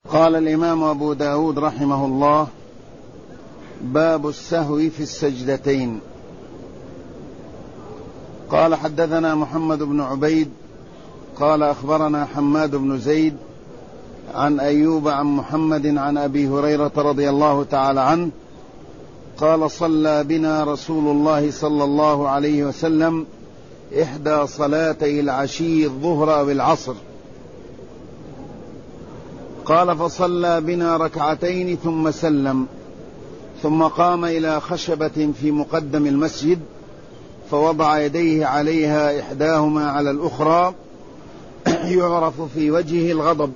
قال الإمام أبو داود رحمه الله: باب السهو في السجدتين. قال: حدثنا محمد بن عبيد قال أخبرنا حماد بن زيد عن أيوب عن محمد عن أبي هريرة رضي الله تعالى عنه قال: صلى بنا رسول الله صلى الله عليه وسلم إحدى صلاتي العشي الظهر أو العصر. قال: فصلى بنا ركعتين ثم سلم، ثم قام إلى خشبة في مقدم المسجد فوضع يديه عليها إحداهما على الأخرى يعرف في وجهه الغضب،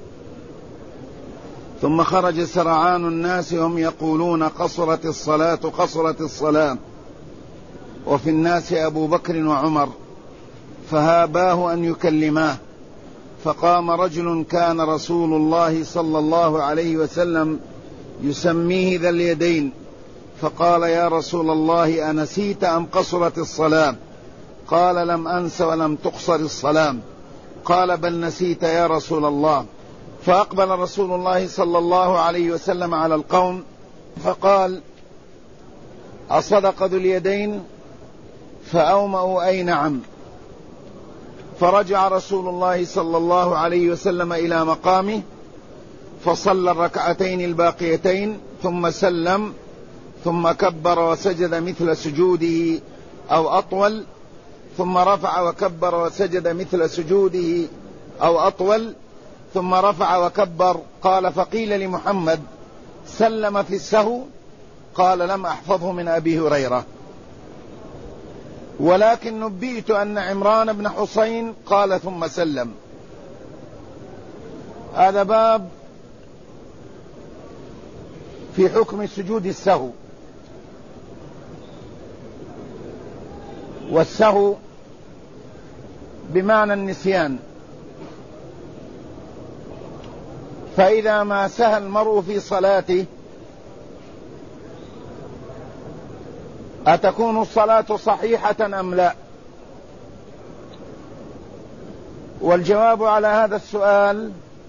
ثم خرج سرعان الناس هم يقولون: قصرت الصلاة قصرت الصلاة، وفي الناس أبو بكر وعمر، فهاباه أن يكلماه، فقام رجل كان رسول الله صلى الله عليه وسلم يسميه ذا اليدين، فقال: يا رسول الله، أنسيت أم قصرت الصلاة؟ قال: لم أنس ولم تقصر الصلاة. قال: بل نسيت يا رسول الله. فأقبل رسول الله صلى الله عليه وسلم على القوم فقال: أصدق ذو اليدين؟ فأومأوا: أي نعم. فرجع رسول الله صلى الله عليه وسلم إلى مقامه فصلى الركعتين الباقيتين ثم سلم، ثم كبر وسجد مثل سجوده أو أطول، ثم رفع وكبر وسجد مثل سجوده أو أطول، ثم رفع وكبر. قال: فقيل لمحمد: سلم في السهو؟ قال: لم أحفظه من أبي هريرة، ولكن نبئت أن عمران بن حسين قال ثم سلم. هذا باب في حكم سجود السهو. والسهو بمعنى النسيان، فإذا ما سهى المرء في صلاته أتكون الصلاة صحيحة أم لا؟ والجواب على هذا السؤال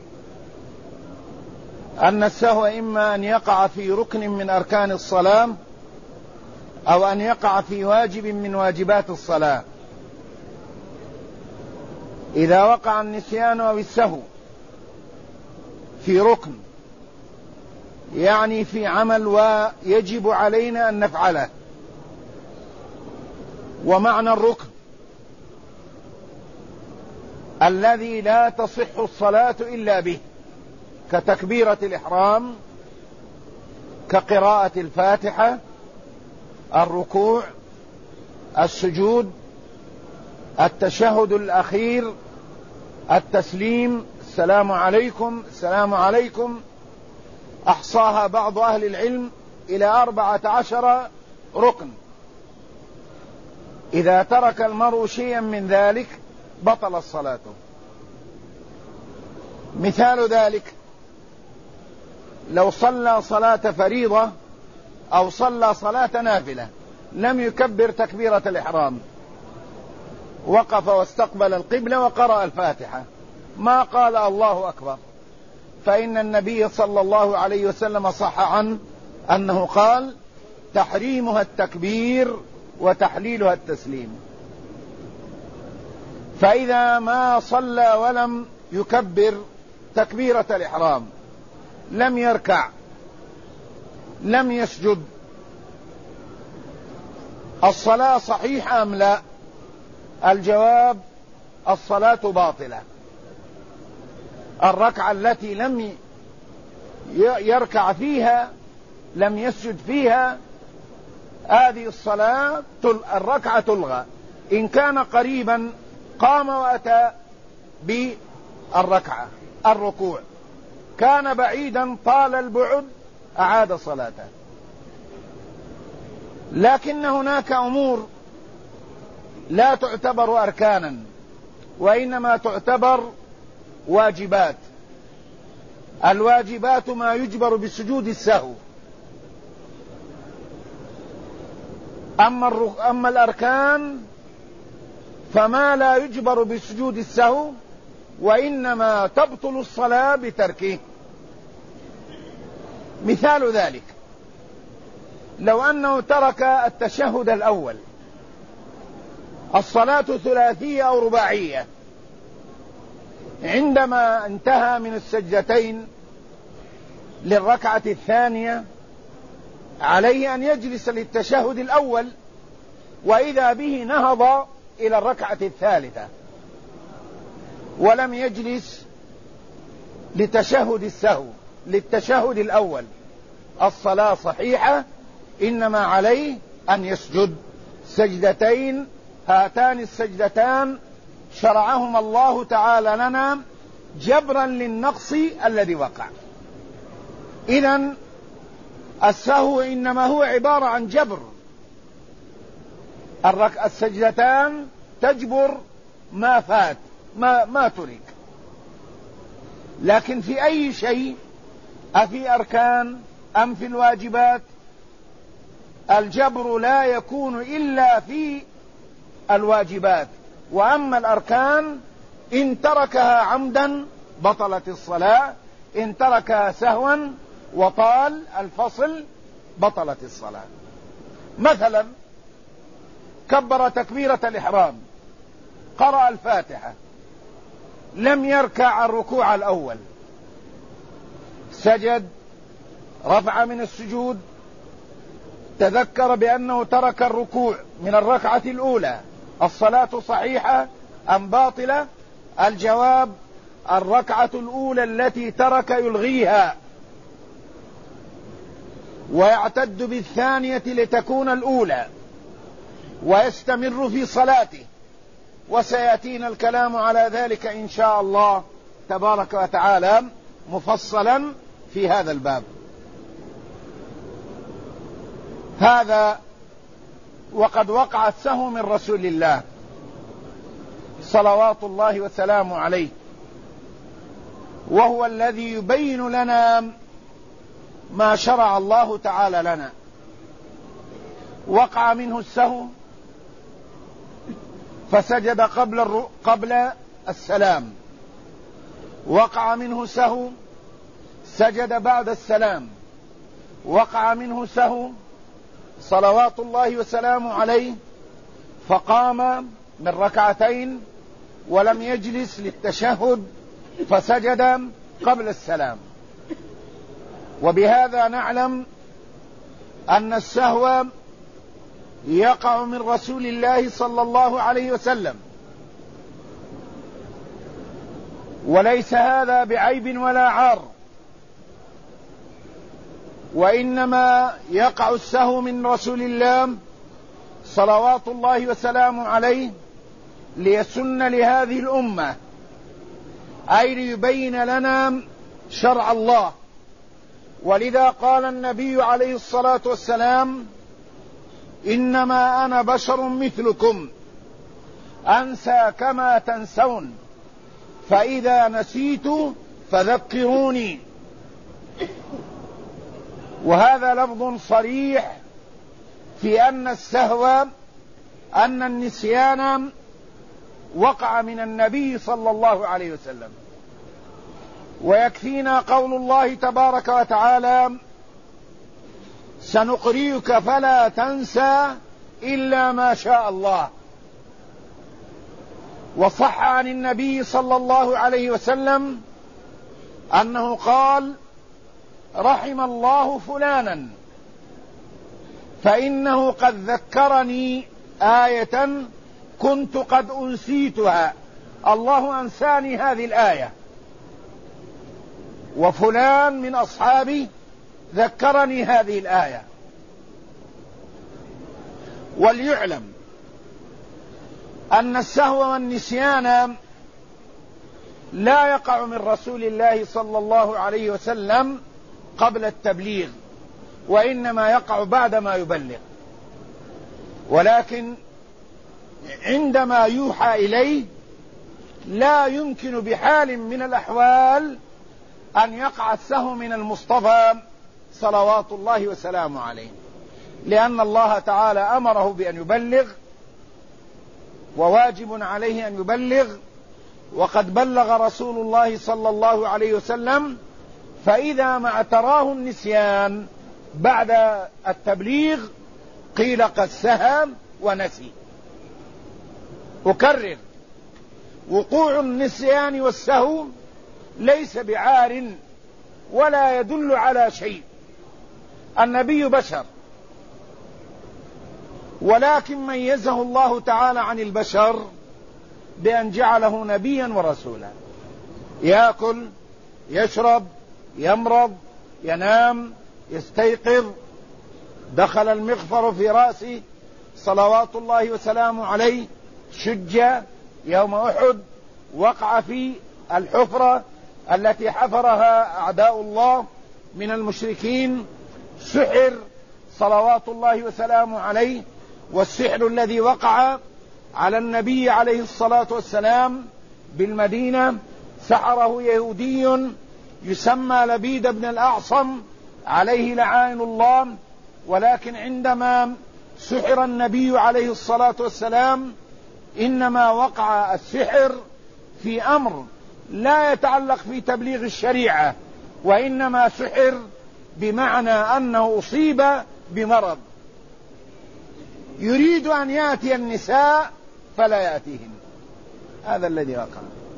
أن السهو إما أن يقع في ركن من أركان الصلاة أو أن يقع في واجب من واجبات الصلاة. إذا وقع النسيان أو السهو في ركن، يعني في عمل ويجب علينا أن نفعله، ومعنى الركن الذي لا تصح الصلاة إلا به، كتكبيرة الإحرام، كقراءة الفاتحة، الركوع، السجود، التشهد الأخير، التسليم، السلام عليكم السلام عليكم، أحصاها بعض أهل العلم إلى 14 ركن. إذا ترك المرء شيئا من ذلك بطل الصلاة. مثال ذلك: لو صلى صلاة فريضة أو صلى صلاة نافلة لم يكبر تكبيرة الإحرام، وقف واستقبل القبلة وقرأ الفاتحة، ما قال الله أكبر، فإن النبي صلى الله عليه وسلم صح عنه أنه قال: تحريمها التكبير وتحليلها التسليم. فإذا ما صلى ولم يكبر تكبيرة الإحرام، لم يركع، لم يسجد، الصلاة صحيحة أم لا؟ الجواب: الصلاة باطلة. الركعة التي لم يركع فيها، لم يسجد فيها، هذه الصلاة الركعة تلغى. إن كان قريبا قام وأتى بالركعة الركوع، كان بعيدا طال البعد أعاد صلاته. لكن هناك أمور لا تعتبر أركانا وإنما تعتبر واجبات. الواجبات ما يجبر بسجود السهو، أما الأركان فما لا يجبر بسجود السهو وإنما تبطل الصلاة بتركه. مثال ذلك لو أنه ترك التشهد الأول، الصلاة ثلاثية أو رباعية، عندما انتهى من السجدتين للركعة الثانية عليه أن يجلس للتشهد الأول، وإذا به نهض إلى الركعة الثالثة ولم يجلس لتشهد السهو للتشهد الأول، الصلاة صحيحة، إنما عليه أن يسجد سجدتين، هاتان السجدتان شرعهما الله تعالى لنا جبرا للنقص الذي وقع. إذن السهو إنما هو عبارة عن جبر، السجدتان تجبر ما فات ما ترك. لكن في أي شيء، أفي أركان أم في الواجبات، الجبر لا يكون إلا في الواجبات، وأما الأركان إن تركها عمدا بطلت الصلاة، إن تركها سهوا وطال الفصل بطلت الصلاة. مثلا كبر تكبيرة الإحرام، قرأ الفاتحة، لم يركع الركوع الأول، سجد، رفع من السجود، تذكر بأنه ترك الركوع من الركعة الأولى، الصلاة صحيحة أم باطلة؟ الجواب: الركعة الأولى التي ترك يلغيها ويعتد بالثانية لتكون الأولى ويستمر في صلاته، وسيأتينا الكلام على ذلك إن شاء الله تبارك وتعالى مفصلا في هذا الباب. هذا وقد وقع السهو من رسول الله صلوات الله وسلامه عليه، وهو الذي يبين لنا ما شرع الله تعالى لنا. وقع منه السهو فسجد قبل السلام، وقع منه سهو سجد بعد السلام، وقع منه سهو صلوات الله وسلامه عليه فقام من ركعتين ولم يجلس للتشهد فسجد قبل السلام. وبهذا نعلم أن السهو يقع من رسول الله صلى الله عليه وسلم، وليس هذا بعيب ولا عار، وإنما يقع السهو من رسول الله صلوات الله وسلامه عليه ليسن لهذه الأمة، أي ليبين لنا شرع الله. ولذا قال النبي عليه الصلاة والسلام: إنما أنا بشر مثلكم أنسى كما تنسون، فإذا نسيت فذكروني. وهذا لفظ صريح في أن السهو، أن النسيان وقع من النبي صلى الله عليه وسلم. ويكفينا قول الله تبارك وتعالى: سنقرئك فلا تنسى إلا ما شاء الله. وصح عن النبي صلى الله عليه وسلم أنه قال: رحم الله فلانا فإنه قد ذكرني آية كنت قد أنسيتها، الله أنساني هذه الآية، وفلان من أصحابي ذكرني هذه الآية. وليعلم أن السهو والنسيان لا يقع من رسول الله صلى الله عليه وسلم قبل التبليغ، وإنما يقع بعدما يبلغ. ولكن عندما يوحى إليه لا يمكن بحال من الأحوال أن يقع السهو من المصطفى صلوات الله وسلامه عليه، لأن الله تعالى أمره بأن يبلغ، وواجب عليه أن يبلغ، وقد بلغ رسول الله صلى الله عليه وسلم فإذا ما اعتراه النسيان بعد التبليغ قيل قد سهى ونسي. أكرر: وقوع النسيان والسهو ليس بعار ولا يدل على شيء. النبي بشر، ولكن ميزه الله تعالى عن البشر بأن جعله نبيا ورسولا، يأكل، يشرب، يمرض، ينام، يستيقظ. دخل المغفر في رأسه صلوات الله وسلامه عليه، شج يوم أحد، وقع في الحفرة التي حفرها أعداء الله من المشركين، سحر صلوات الله وسلامه عليه. والسحر الذي وقع على النبي عليه الصلاة والسلام بالمدينة سحره يهودي يسمى لبيد بن الأعصم عليه لعائن الله. ولكن عندما سحر النبي عليه الصلاة والسلام إنما وقع السحر في أمر لا يتعلق في تبليغ الشريعة، وإنما سحر بمعنى أنه أصيب بمرض يريد أن يأتي النساء فلا يأتيهن. هذا الذي وقع.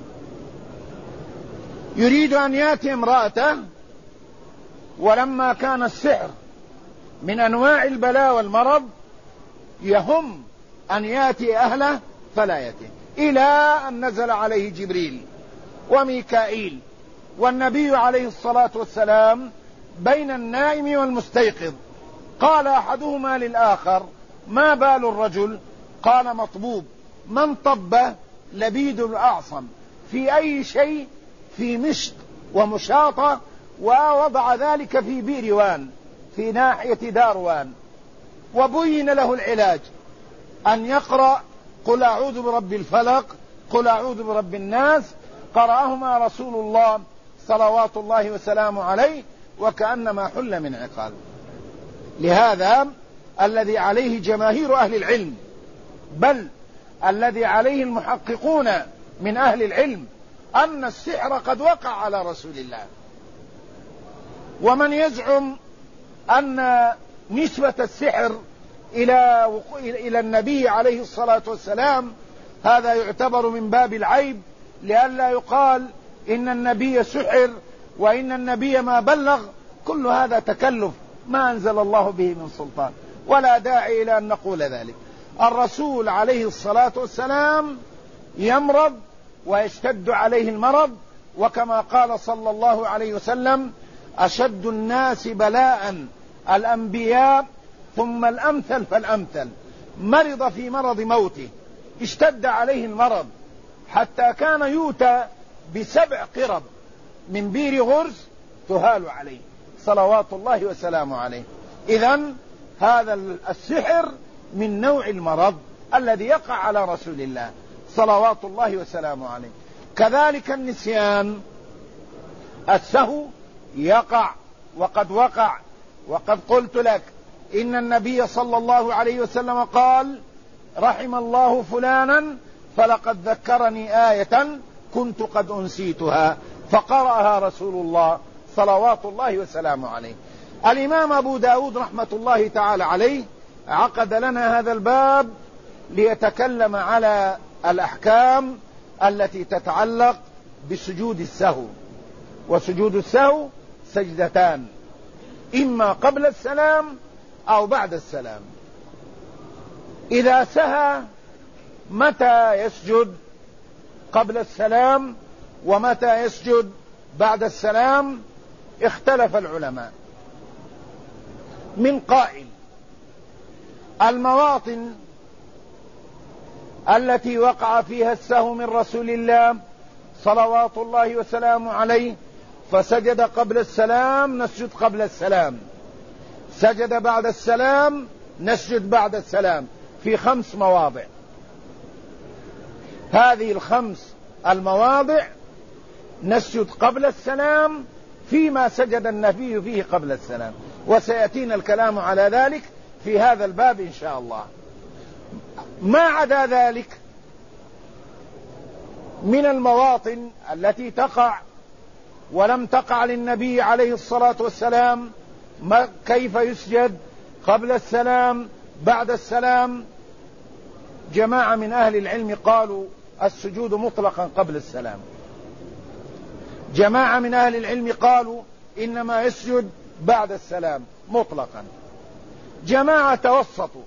يريد أن يأتي امرأته، ولما كان السحر من أنواع البلاء والمرض يهم أن يأتي أهله فلا يأتي، إلى أن نزل عليه جبريل وميكائيل والنبي عليه الصلاة والسلام بين النائم والمستيقظ. قال أحدهما للآخر: ما بال الرجل؟ قال: مطبوب. من طب؟ لبيد الأعصم. في أي شيء؟ في مشط ومشاطة، ووضع ذلك في بئر وان في ناحية داروان. وبين له العلاج أن يقرأ قل أعوذ برب الفلق، قل أعوذ برب الناس. قرأهما رسول الله صلوات الله وسلامه عليه وكأنما حل من عقال. لهذا الذي عليه جماهير أهل العلم، بل الذي عليه المحققون من أهل العلم، أن السحر قد وقع على رسول الله. ومن يزعم أن نسبة السحر إلى النبي عليه الصلاة والسلام هذا يعتبر من باب العيب، لئلا يقال إن النبي سحر وإن النبي ما بلغ. كل هذا تكلف ما أنزل الله به من سلطان، ولا داعي إلى أن نقول ذلك. الرسول عليه الصلاة والسلام يمرض ويشتد عليه المرض، وكما قال صلى الله عليه وسلم: أشد الناس بلاء الأنبياء ثم الأمثل فالأمثل. مرض في مرض موته، اشتد عليه المرض حتى كان يؤتى ب7 قرب من بير غرز تهال عليه صلوات الله وسلامه عليه. إذن هذا السحر من نوع المرض الذي يقع على رسول الله صلوات الله وسلامه عليه. كذلك النسيان، السهو يقع وقد وقع. وقد قلت لك إن النبي صلى الله عليه وسلم قال: رحم الله فلانا فلقد ذكرني آية كنت قد أنسيتها، فقرأها رسول الله صلوات الله وسلامه عليه. الإمام أبو داود رحمة الله تعالى عليه عقد لنا هذا الباب ليتكلم على الأحكام التي تتعلق بسجود السهو. وسجود السهو سجدتان، إما قبل السلام أو بعد السلام. إذا سهى متى يسجد قبل السلام ومتى يسجد بعد السلام؟ اختلف العلماء. من قائل: المواطن التي وقع فيها السهو من رسول الله صلوات الله وسلامه عليه فسجد قبل السلام نسجد قبل السلام، سجد بعد السلام نسجد بعد السلام، في 5 مواضع. هذه ال5 المواضع نسجد قبل السلام فيما سجد النبي فيه قبل السلام، وسيأتينا الكلام على ذلك في هذا الباب إن شاء الله. ما عدا ذلك من المواطن التي تقع ولم تقع للنبي عليه الصلاة والسلام كيف يسجد قبل السلام بعد السلام. جماعة من أهل العلم قالوا السجود مطلقا قبل السلام، جماعة من أهل العلم قالوا إنما يسجد بعد السلام مطلقا، جماعة توسطوا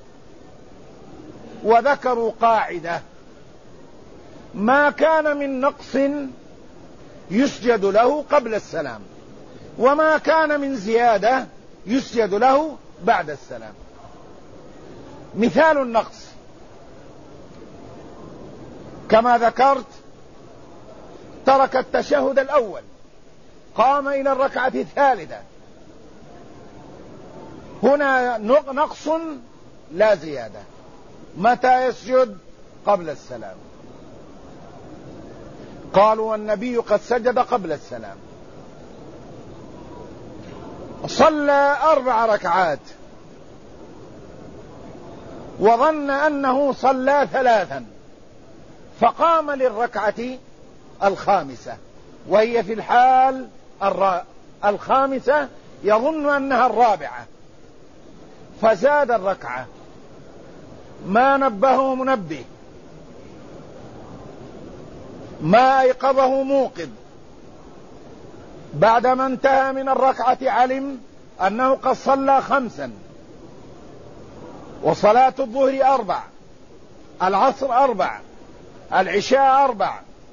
وذكروا قاعدة: ما كان من نقص يسجد له قبل السلام، وما كان من زيادة يسجد له بعد السلام. مثال النقص كما ذكرت: ترك التشهد الأول، قام إلى الركعة الثالثة، هنا نقص لا زيادة. متى يسجد؟ قبل السلام. قالوا النبي قد سجد قبل السلام. صلى 4 ركعات وظن أنه صلى 3، فقام للركعة الخامسة وهي في الحال الخامسة، يظن أنها الرابعة، فزاد الركعة، ما نبهه منبه، ما أيقظه موقظ، بعدما انتهى من الركعة علم أنه قد صلى 5، وصلاة الظهر 4، العصر 4، العشاء 4،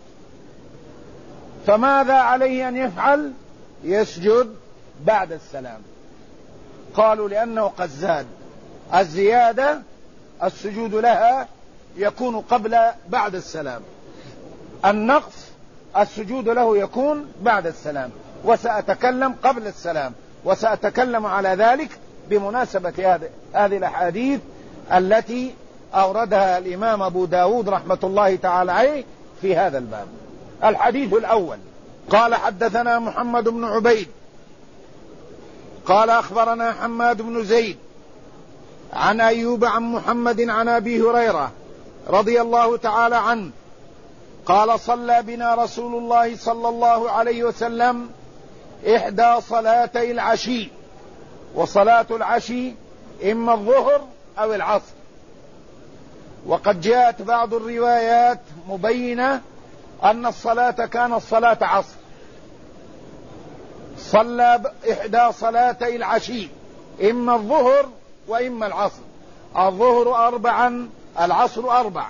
فماذا عليه أن يفعل؟ يسجد بعد السلام. قالوا لأنه قد زاد، الزيادة السجود لها يكون بعد السلام، النقص السجود له يكون بعد السلام، وسأتكلم قبل السلام، وسأتكلم على ذلك بمناسبة هذه الأحاديث التي أوردها الإمام أبو داود رحمة الله تعالى عليه في هذا الباب. الحديث الأول: قال حدثنا محمد بن عبيد قال أخبرنا حماد بن زيد عن أيوب عن محمد عن أبي هريرة رضي الله تعالى عنه قال: صلى بنا رسول الله صلى الله عليه وسلم 1 صلاتي العشي، وصلاة العشي إما الظهر أو العصر، وقد جاءت بعض الروايات مبينة أن الصلاة كانت صلاة عصر. صلى 1 صلاتي العشي، إما الظهر وإما العصر، الظهر 4 العصر 4.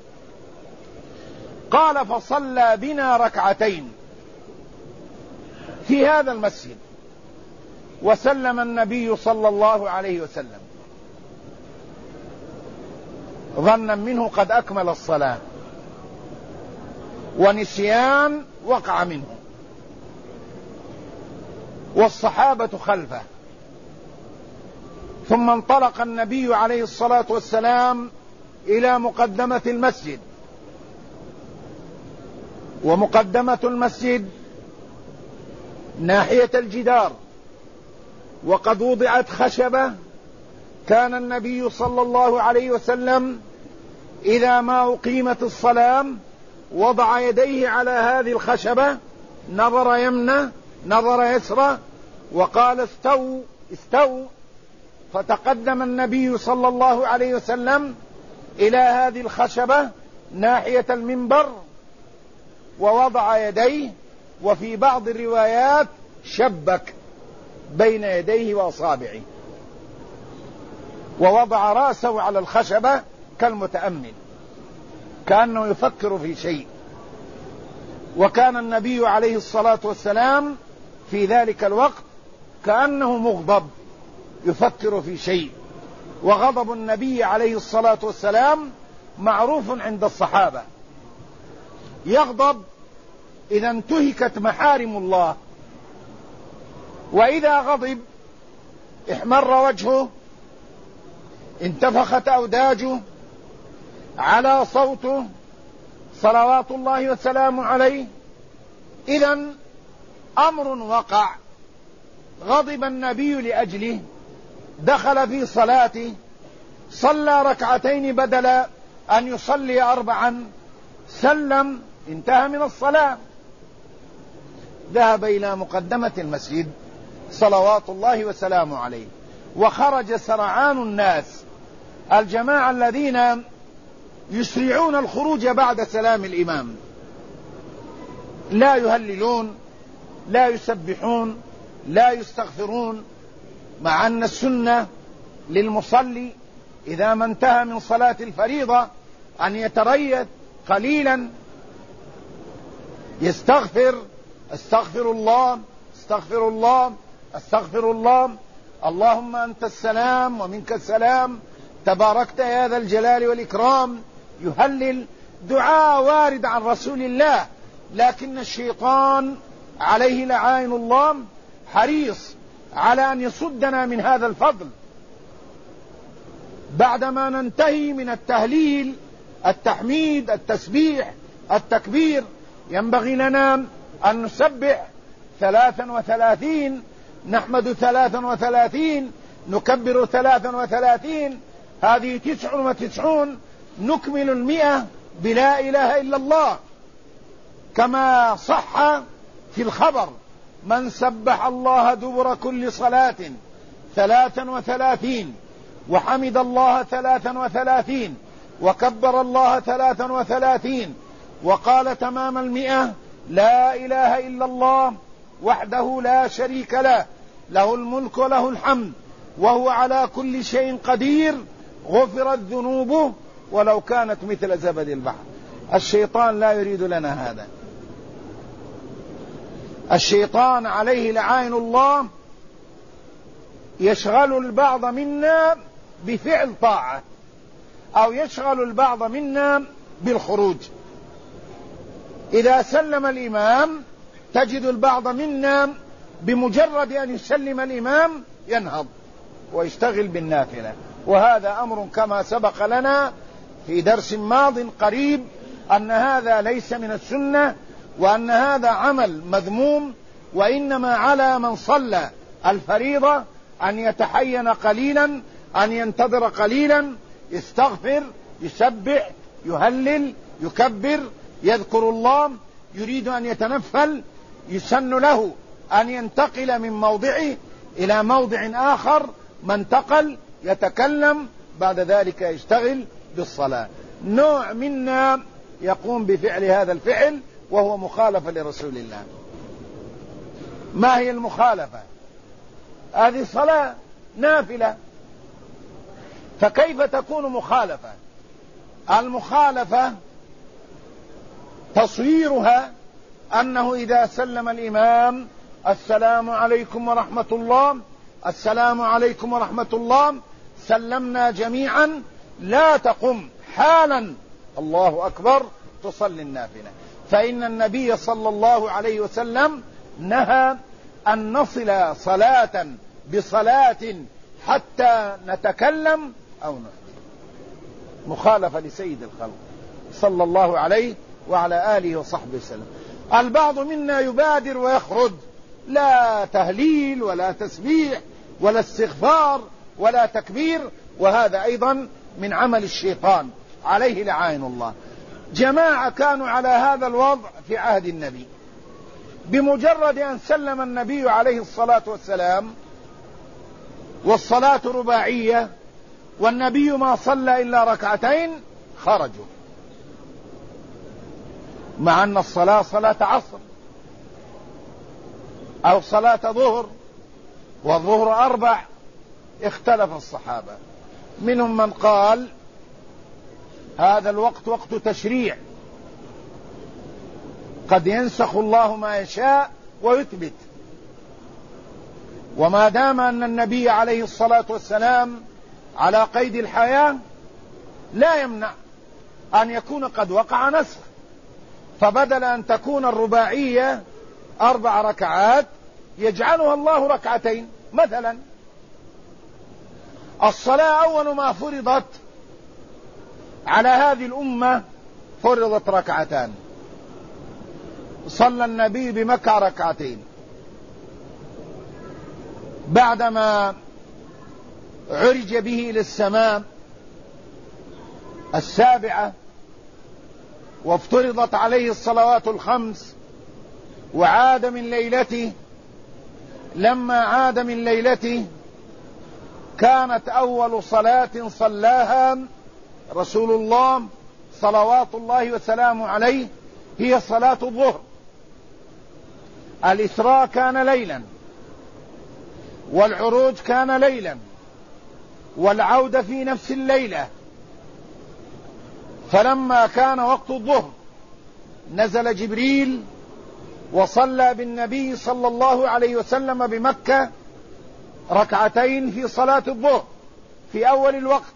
قال: فصلى بنا 2 ركعتين في هذا المسجد، وسلم النبي صلى الله عليه وسلم ظنا منه قد أكمل الصلاة، ونسيان وقع منه، والصحابة خلفه. ثم انطلق النبي عليه الصلاة والسلام إلى مقدمة المسجد، ومقدمة المسجد ناحية الجدار، وقد وضعت خشبة. كان النبي صلى الله عليه وسلم إذا ما أقيمت الصلاة وضع يديه على هذه الخشبة، نظر يمنى نظر يسرى وقال: استووا استووا. فتقدم النبي صلى الله عليه وسلم إلى هذه الخشبة ناحية المنبر ووضع يديه، وفي بعض الروايات شبك بين يديه وأصابعه، ووضع رأسه على الخشبة كالمتأمل، كأنه يفكر في شيء. وكان النبي عليه الصلاة والسلام في ذلك الوقت كأنه مغضب يفكر في شيء، وغضب النبي عليه الصلاة والسلام معروف عند الصحابة، يغضب إذا انتهكت محارم الله، وإذا غضب احمر وجهه، انتفخت أوداجه، على صوته صلوات الله وسلامه عليه. إذن أمر وقع غضب النبي لأجله، دخل في صلاته، صلى 2 ركعتين بدل أن يصلي 4، سلم، انتهى من الصلاة. ذهب إلى مقدمة المسجد صلوات الله وسلامه عليه، وخرج سرعان الناس، الجماعة الذين يسرعون الخروج بعد سلام الإمام، لا يهللون، لا يسبحون، لا يستغفرون، مع أن السنة للمصلي إذا ما انتهى من صلاة الفريضة أن يتريث قليلا، يستغفر: استغفر الله، استغفر الله، استغفر الله، اللهم أنت السلام ومنك السلام، تباركت يا ذا الجلال والإكرام، يهلل، دعاء وارد عن رسول الله. لكن الشيطان عليه لعائن الله حريص على أن يصدنا من هذا الفضل. بعدما ننتهي من التهليل، التحميد، التسبيح، التكبير، ينبغي لنا أن نسبح 33، نحمد 33، نكبر 33، هذه 99، نكمل 100 بلا إله إلا الله، كما صح في الخبر: من سبح الله دبر كل صلاة 33 وحمد الله 33 وكبر الله 33 وقال تمام 100: لا إله إلا الله وحده لا شريك له، له الملك وله الحمد وهو على كل شيء قدير، غفرت ذنوبه ولو كانت مثل زبد البحر. الشيطان لا يريد لنا هذا. الشيطان عليه لعائن الله يشغل البعض منا بفعل طاعة، أو يشغل البعض منا بالخروج. إذا سلم الإمام تجد البعض منا بمجرد أن يسلم الإمام ينهض ويشتغل بالنافلة، وهذا أمر كما سبق لنا في درس ماض قريب أن هذا ليس من السنة، وأن هذا عمل مذموم، وإنما على من صلى الفريضة أن يتحين قليلا، أن ينتظر قليلا، يستغفر، يسبح، يهلل، يكبر، يذكر الله، يريد أن يتنفل، يسن له أن ينتقل من موضعه إلى موضع آخر، ما انتقل يتكلم، بعد ذلك يشتغل بالصلاة. نوع منا يقوم بفعل هذا الفعل وهو مخالفة لرسول الله. ما هي المخالفة؟ هذه صلاة نافلة، فكيف تكون مخالفة؟ المخالفة تصويرها أنه إذا سلم الإمام: السلام عليكم ورحمة الله، السلام عليكم ورحمة الله، سلمنا جميعا، لا تقم حالا الله أكبر تصلي النافلة. فإن النبي صلى الله عليه وسلم نهى أن نصل صلاة بصلاة حتى نتكلم أو نحدث، مخالفة لسيد الخلق صلى الله عليه وعلى آله وصحبه وسلم. البعض منا يبادر ويخرج، لا تهليل ولا تسبيح ولا استغفار ولا تكبير، وهذا أيضا من عمل الشيطان عليه لعائن الله. جماعة كانوا على هذا الوضع في عهد النبي، بمجرد أن سلم النبي عليه الصلاة والسلام والصلاة رباعية والنبي ما صلى إلا ركعتين خرجوا، مع أن الصلاة صلاة عصر أو صلاة ظهر، والظهر 4. اختلف الصحابة، منهم من قال هذا الوقت وقت تشريع، قد ينسخ الله ما يشاء ويثبت، وما دام أن النبي عليه الصلاة والسلام على قيد الحياة لا يمنع أن يكون قد وقع نسخ، فبدل أن تكون الرباعية 4 ركعات يجعلها الله ركعتين مثلا. الصلاة أول ما فرضت على هذه الأمة فرضت ركعتان، صلى النبي بمكة ركعتين، بعدما عرج به للسماء 7 وافترضت عليه الصلوات 5 وعاد من ليلته. لما عاد من ليلته كانت أول صلاة صلاها رسول الله صلوات الله وسلامه عليه هي صلاة الظهر. الإسراء كان ليلا، والعروج كان ليلا، والعودة في نفس الليلة. فلما كان وقت الظهر نزل جبريل وصلى بالنبي صلى الله عليه وسلم بمكة ركعتين في صلاة الظهر في أول الوقت.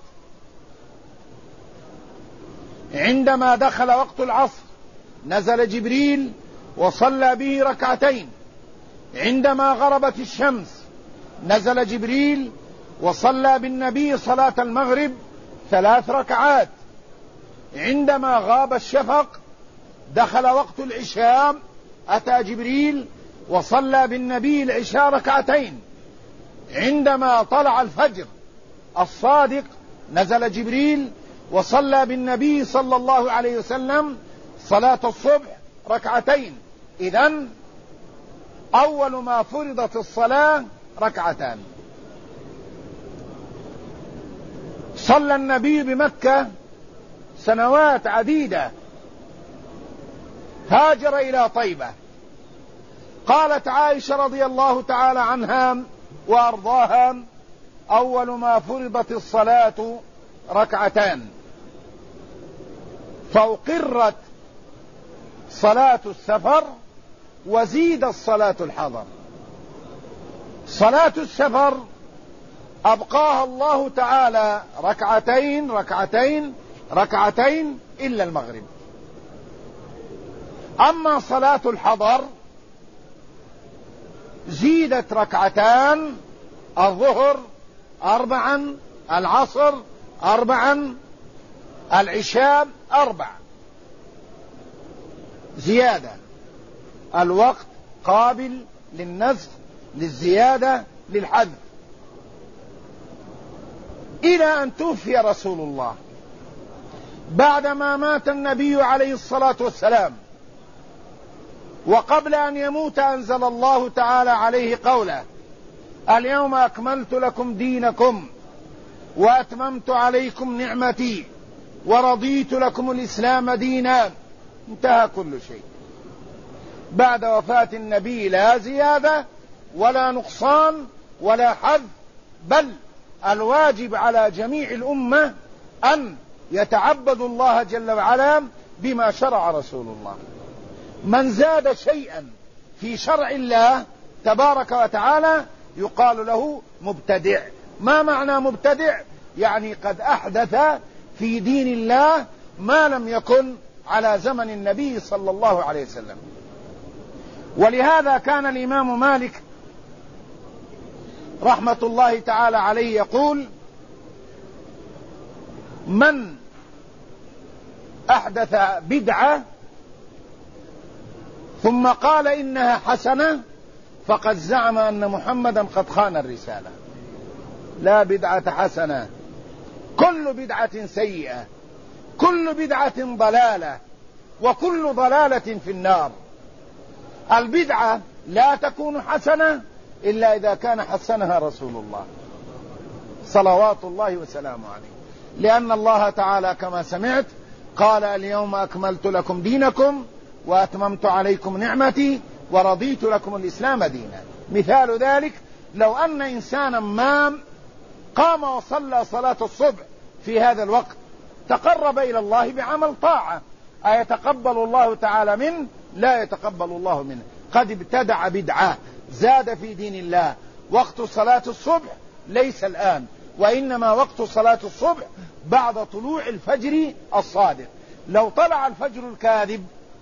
عندما دخل وقت العصر نزل جبريل وصلى به ركعتين. عندما غربت الشمس نزل جبريل وصلى بالنبي صلاة المغرب 3 ركعات. عندما غاب الشفق دخل وقت العشاء أتى جبريل وصلى بالنبي العشاء ركعتين. عندما طلع الفجر الصادق نزل جبريل وصلى بالنبي صلى الله عليه وسلم صلاة الصبح ركعتين. إذن أول ما فرضت الصلاة ركعتان. صلى النبي بمكة سنوات عديدة، هاجر إلى طيبة. قالت عائشة رضي الله تعالى عنها وأرضاها: أول ما فرضت الصلاة ركعتان، فأقرت صلاة السفر وزيد الصلاة الحضر. صلاة السفر أبقاها الله تعالى ركعتين ركعتين ركعتين إلا المغرب. أما صلاة الحضر زيدت ركعتان، الظهر 4، العصر 4، العشاء 4. زيادة. الوقت قابل للنسخ، للزيادة، للحذف. إلى أن توفي رسول الله. بعدما مات النبي عليه الصلاة والسلام وقبل أن يموت أنزل الله تعالى عليه قوله: اليوم أكملت لكم دينكم وأتممت عليكم نعمتي ورضيت لكم الإسلام دينا. انتهى كل شيء. بعد وفاة النبي لا زيادة ولا نقصان ولا حذف، بل الواجب على جميع الأمة أن يتعبدوا الله جل وعلا بما شرع رسول الله. من زاد شيئا في شرع الله تبارك وتعالى يقال له مبتدع. ما معنى مبتدع؟ يعني قد أحدث في دين الله ما لم يكن على زمن النبي صلى الله عليه وسلم. ولهذا كان الإمام مالك رحمة الله تعالى عليه يقول: من أحدث بدعة ثم قال إنها حسنة فقد زعم أن محمدا قد خان الرسالة. لا بدعة حسنة، كل بدعة سيئة، كل بدعة ضلالة، وكل ضلالة في النار. البدعة لا تكون حسنة إلا إذا كان حسنها رسول الله صلوات الله وسلامه عليه، لأن الله تعالى كما سمعت قال: اليوم أكملت لكم دينكم وأتممت عليكم نعمتي ورضيت لكم الإسلام دينا. مثال ذلك: لو أن إنسانا ما قام وصلى صلاة الصبح في هذا الوقت تقرب إلى الله بعمل طاعة، أيتقبل الله تعالى منه؟ لا يتقبل الله منه. قد ابتدع بدعة، زاد في دين الله. وقت صلاة الصبح ليس الآن، وإنما وقت صلاة الصبح بعد طلوع الفجر الصادق. لو طلع الفجر الكاذب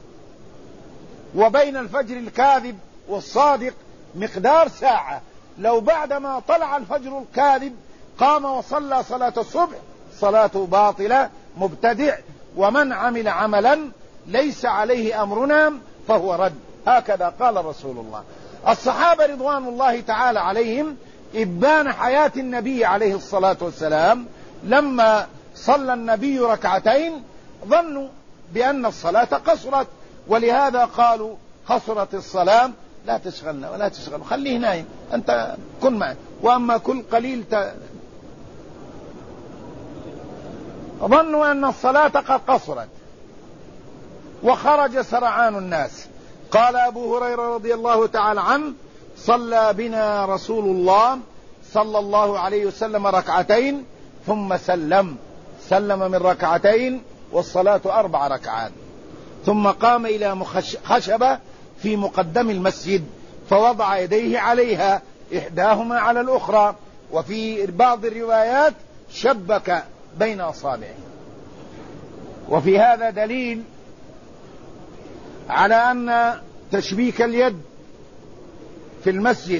وبين الفجر الكاذب والصادق مقدار ساعة، لو بعدما طلع الفجر الكاذب قام وصلى صلاة الصبح صلاته باطلة، مبتدع. ومن عمل عملا ليس عليه أمرنا فهو رد. هكذا قال رسول الله. الصحابة رضوان الله تعالى عليهم إبان حياة النبي عليه الصلاة والسلام لما صلى النبي ركعتين ظنوا بأن الصلاة قصرت، ولهذا قالوا: قصرت الصلاة لا تشغلنا ولا تشغل، خليه نايم، أنت كن معه، وأما كل قليل ظنوا أن الصلاة قد قصرت وخرج سرعان الناس. قال أبو هريرة رضي الله تعالى عنه: صلى بنا رسول الله صلى الله عليه وسلم ركعتين ثم سلم من ركعتين والصلاة 4 ركعات، ثم قام إلى خشبة في مقدم المسجد فوضع يديه عليها إحداهما على الأخرى، وفي بعض الروايات شبك بين أصابعه. وفي هذا دليل على أن تشبيك اليد في المسجد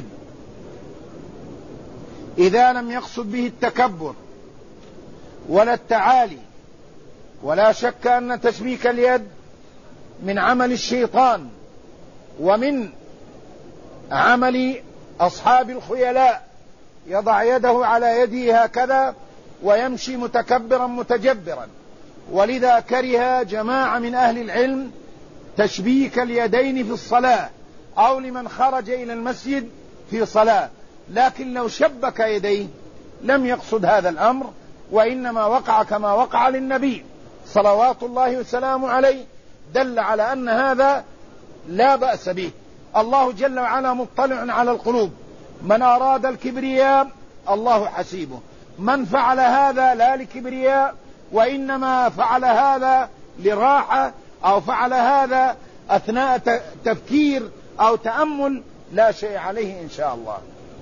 إذا لم يقصد به التكبر ولا التعالي، ولا شك أن تشبيك اليد من عمل الشيطان ومن عمل أصحاب الخيلاء، يضع يده على يده هكذا ويمشي متكبرا متجبرا. ولذا كره جماعة من أهل العلم تشبيك اليدين في الصلاة أو لمن خرج إلى المسجد في صلاة، لكن لو شبك يديه لم يقصد هذا الأمر، وإنما وقع كما وقع للنبي صلوات الله وسلامه عليه، دل على أن هذا لا بأس به. الله جل وعلا مطلع على القلوب، من أراد الكبرياء الله حسيبه، من فعل هذا لا لكبرياء وإنما فعل هذا لراحة أو فعل هذا أثناء تفكير أو تأمل لا شيء عليه إن شاء الله.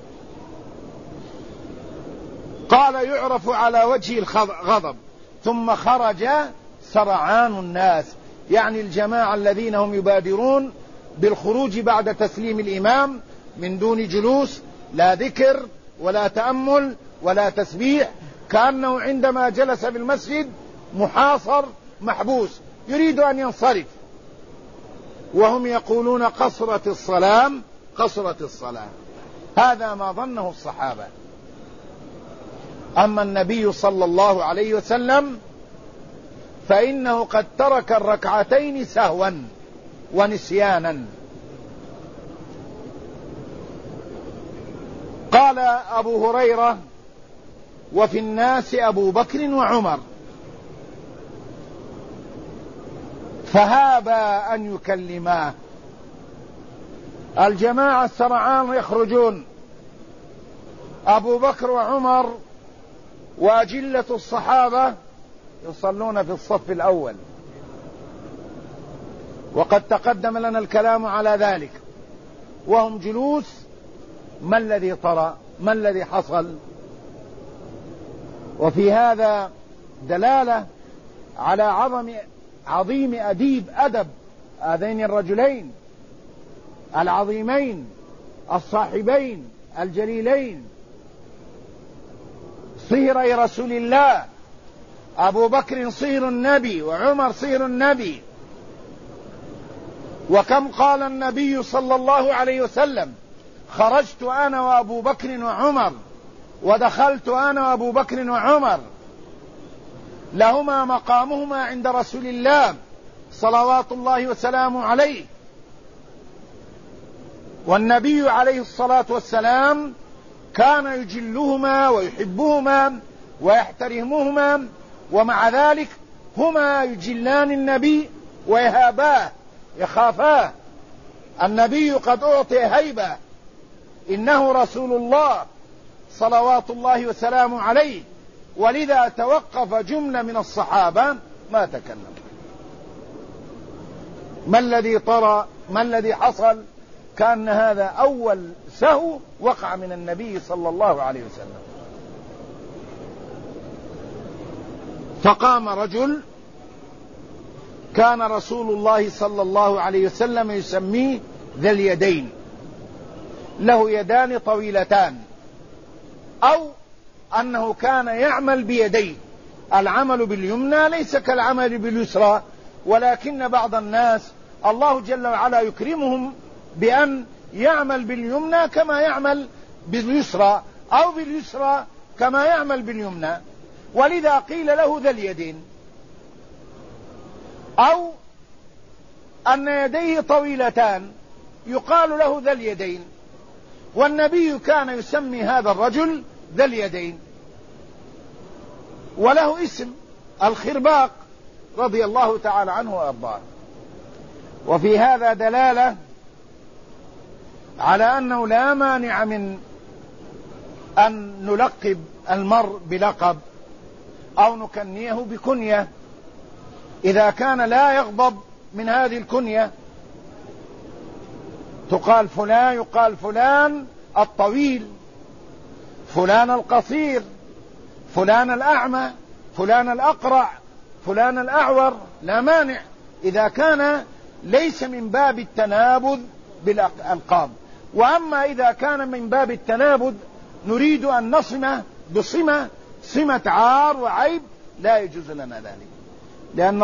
قال: يعرف على وجه الغضب. ثم خرج سرعان الناس، يعني الجماعة الذين هم يبادرون بالخروج بعد تسليم الإمام من دون جلوس، لا ذكر ولا تأمل ولا تسبيح، كأنه عندما جلس في المسجد محاصر محبوس يريد أن ينصرف، وهم يقولون قصرت الصلاة قصرت الصلاة. هذا ما ظنه الصحابة. أما النبي صلى الله عليه وسلم فإنه قد ترك الركعتين سهوا ونسيانا. قال أبو هريرة: وفي الناس أبو بكر وعمر فهابا أن يكلماه. الجماعة السرعان يخرجون، أبو بكر وعمر وأجلة الصحابة يصلون في الصف الأول، وقد تقدم لنا الكلام على ذلك، وهم جلوس. ما الذي طرأ؟ ما الذي حصل؟ وفي هذا دلالة على عظيم أدب هذين الرجلين العظيمين الصاحبين الجليلين، صهري رسول الله، أبو بكر صهر النبي وعمر صهر النبي. وكم قال النبي صلى الله عليه وسلم: خرجت أنا وأبو بكر وعمر، ودخلت أنا وأبو بكر وعمر، لهما مقامهما عند رسول الله صلوات الله وسلامه عليه. والنبي عليه الصلاة والسلام كان يجلهما ويحبهما ويحترمهما، ومع ذلك هما يجلان النبي ويهاباه يخافاه. النبي قد أعطي هيبة، إنه رسول الله صلوات الله وسلامه عليه، ولذا توقف جملة من الصحابة ما تكلم. ما الذي طرأ؟ ما الذي حصل؟ كان هذا أول سهو وقع من النبي صلى الله عليه وسلم. فقام رجل كان رسول الله صلى الله عليه وسلم يسميه ذا اليدين، له يدان طويلتان، أو أنه كان يعمل بيديه. العمل باليمنى ليس كالعمل باليسرى، ولكن بعض الناس الله جل وعلا يكرمهم بأن يعمل باليمنى كما يعمل باليسرى، أو باليسرى كما يعمل باليمنى، ولذا قيل له ذا اليدين. أو أن يديه طويلتان يقال له ذا اليدين، والنبي كان يسمي هذا الرجل ذا اليدين، وله اسم الخرباق رضي الله تعالى عنه وأرضاه. وفي هذا دلالة على أنه لا مانع من أن نلقب المرء بلقب أو نكنيه بكنية إذا كان لا يغضب من هذه الكنية. يقال فلان الطويل، فلان القصير، فلان الأعمى، فلان الأقرع، فلان الأعور، لا مانع إذا كان ليس من باب التنابذ بالألقاب. وأما إذا كان من باب التنابذ نريد أن نصمه سمة عار وعيب، لا يجوز لنا ذلك، لأن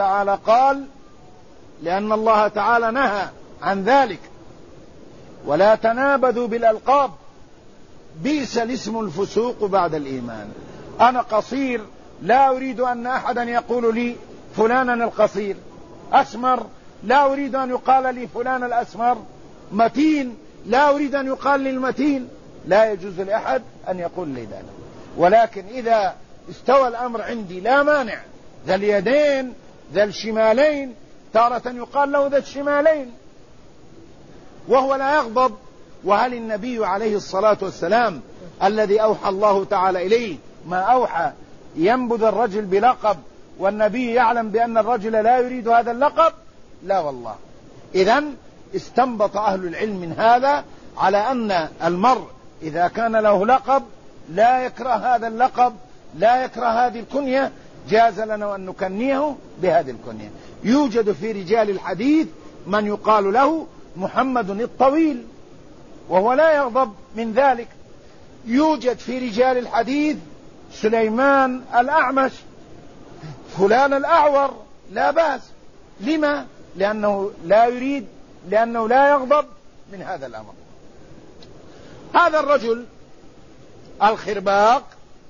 الله تعالى نهى عن ذلك. ولا تنابذوا بالألقاب، بئس الاسم الفسوق بعد الإيمان. أنا قصير، لا أريد أن أحدا يقول لي فلانا القصير. أسمر، لا أريد أن يقال لي فلان الأسمر. متين، لا أريد أن يقال لي المتين. لا يجوز لأحد أن يقول لي ذلك. ولكن إذا استوى الأمر عندي لا مانع، ذا اليدين، ذا الشمالين، تارة يقال له ذا الشمالين وهو لا يغضب. وهل النبي عليه الصلاة والسلام الذي أوحى الله تعالى إليه ما أوحى ينبذ الرجل بلقب والنبي يعلم بأن الرجل لا يريد هذا اللقب؟ لا والله. إذن استنبط أهل العلم من هذا على أن المرء إذا كان له لقب لا يكره هذا اللقب، لا يكره هذه الكنية، جاز لنا أن نكنيه بهذه الكنية. يوجد في رجال الحديث من يقال له محمد الطويل وهو لا يغضب من ذلك. يوجد في رجال الحديث سليمان الأعمش، فلان الأعور، لا بأس. لما؟ لأنه لا يريد، لأنه لا يغضب من هذا الأمر. هذا الرجل الخرباق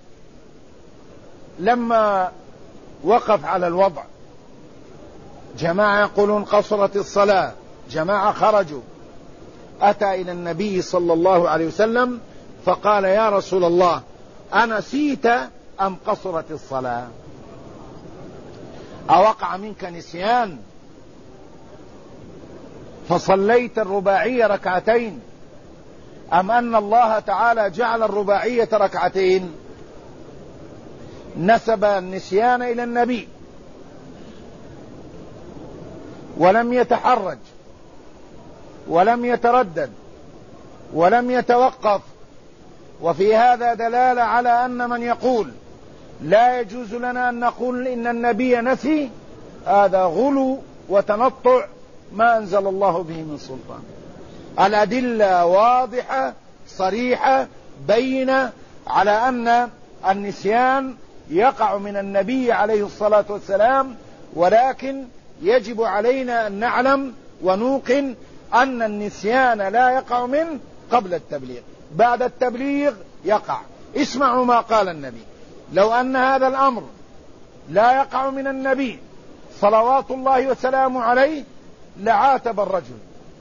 لما وقف على الوضع، جماعة يقولون قصرت الصلاة، جماعة خرجوا، أتى إلى النبي صلى الله عليه وسلم فقال: يا رسول الله، أنسيت أم قصرت الصلاة؟ أوقع منك نسيان فصليت الرباعية ركعتين، أم أن الله تعالى جعل الرباعية ركعتين؟ نسب النسيان إلى النبي ولم يتحرج ولم يتردد ولم يتوقف. وفي هذا دلالة على أن من يقول لا يجوز لنا أن نقول إن النبي نسي، هذا غلو وتنطع ما أنزل الله به من سلطان. الأدلة واضحة صريحة بينة على أن النسيان يقع من النبي عليه الصلاة والسلام، ولكن يجب علينا أن نعلم ونوقن أن النسيان لا يقع منه قبل التبليغ، بعد التبليغ يقع. اسمعوا ما قال النبي: لو أن هذا الأمر لا يقع من النبي صلوات الله وسلامه عليه لعاتب الرجل.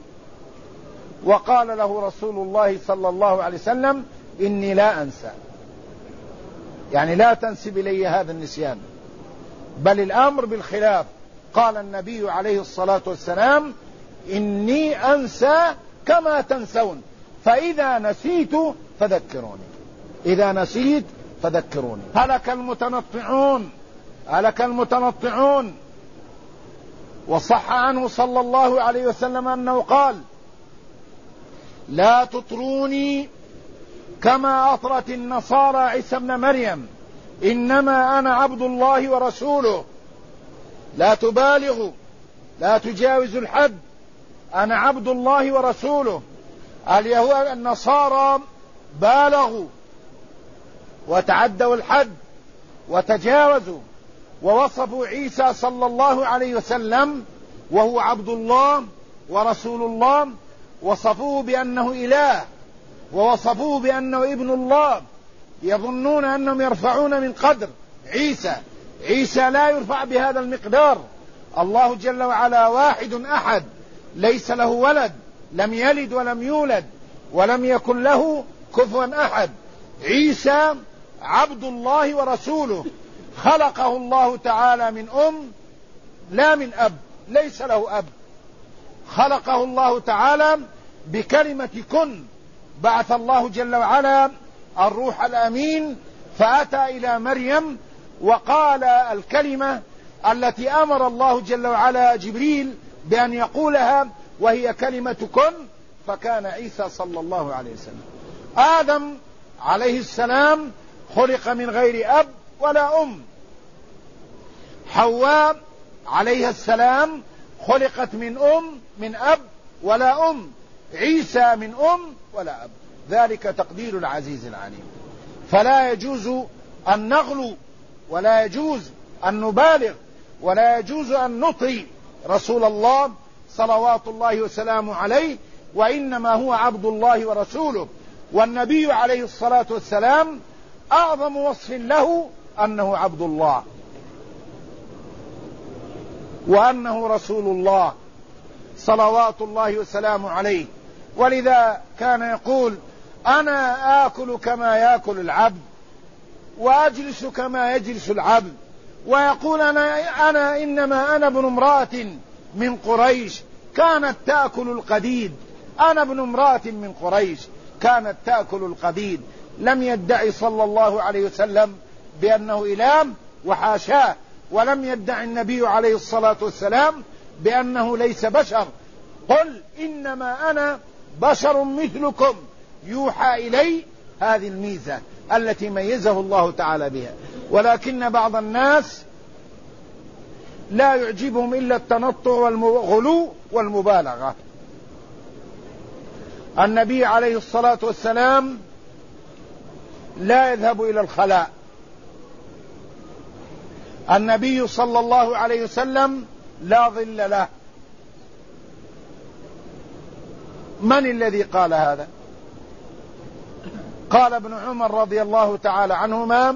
وقال له رسول الله صلى الله عليه وسلم: إني لا أنسى، يعني لا تنسب إلي هذا النسيان، بل الأمر بالخلاف. قال النبي عليه الصلاة والسلام: إني أنسى كما تنسون، فإذا نسيت فذكروني، إذا نسيت فذكروني. هلك المتنطعون، هلك المتنطعون. وصح عنه صلى الله عليه وسلم أنه قال: لا تطروني كما أطرت النصارى عيسى بن مريم، إنما أنا عبد الله ورسوله. لا تبالغوا، لا تجاوزوا الحد، أنا عبد الله ورسوله. اليهود النصارى بالغوا وتعدوا الحد وتجاوزوا، ووصفوا عيسى صلى الله عليه وسلم وهو عبد الله ورسول الله، وصفوه بأنه إله، ووصفوه بأنه ابن الله. يظنون أنهم يرفعون من قدر عيسى. عيسى لا يرفع بهذا المقدار، الله جل وعلا واحد أحد ليس له ولد، لم يلد ولم يولد ولم يكن له كفوا أحد. عيسى عبد الله ورسوله، خلقه الله تعالى من لا من أب، ليس له أب، خلقه الله تعالى بكلمة كن. بعث الله جل وعلا الروح الأمين فأتى إلى مريم وقال الكلمة التي أمر الله جل وعلا جبريل بأن يقولها، وهي كلمة كن، فكان عيسى صلى الله عليه وسلم. آدم عليه السلام خلق من غير أب ولا أم. حواء عليها السلام خلقت من أب ولا أم. عيسى من أم ولا أب. ذلك تقدير العزيز العليم. فلا يجوز أن نغلو، ولا يجوز أن نبالغ، ولا يجوز أن نطغي رسول الله صلوات الله وسلامه عليه، وإنما هو عبد الله ورسوله. والنبي عليه الصلاة والسلام أعظم وصف له أنه عبد الله وأنه رسول الله صلوات الله وسلامه عليه. ولذا كان يقول: أنا آكل كما يأكل العبد، وأجلس كما يجلس العبد. ويقول: أنا إنما أنا ابن امرأة من قريش كانت تأكل القديد. أنا ابن امرأة من قريش كانت تأكل القديد. لم يدعي صلى الله عليه وسلم بأنه إله، وحاشاه. ولم يدعي النبي عليه الصلاة والسلام بأنه ليس بشر. قل إنما أنا بشر مثلكم يوحى إلي. هذه الميزة التي ميزه الله تعالى بها. ولكن بعض الناس لا يعجبهم إلا التنطع والغلو والمبالغة. النبي عليه الصلاة والسلام لا يذهب إلى الخلاء. النبي صلى الله عليه وسلم لا ظل له. من الذي قال هذا؟ قال ابن عمر رضي الله تعالى عنهما: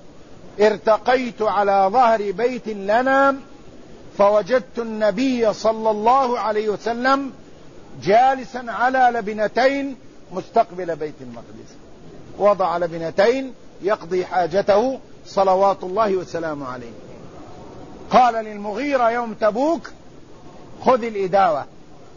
ارتقيت على ظهر بيت لنا فوجدت النبي صلى الله عليه وسلم جالسا على لبنتين مستقبل بيت المقدس. وضع لبنتين يقضي حاجته صلوات الله وسلامه عليه. قال للمغيرة يوم تبوك: خذ الإداوة.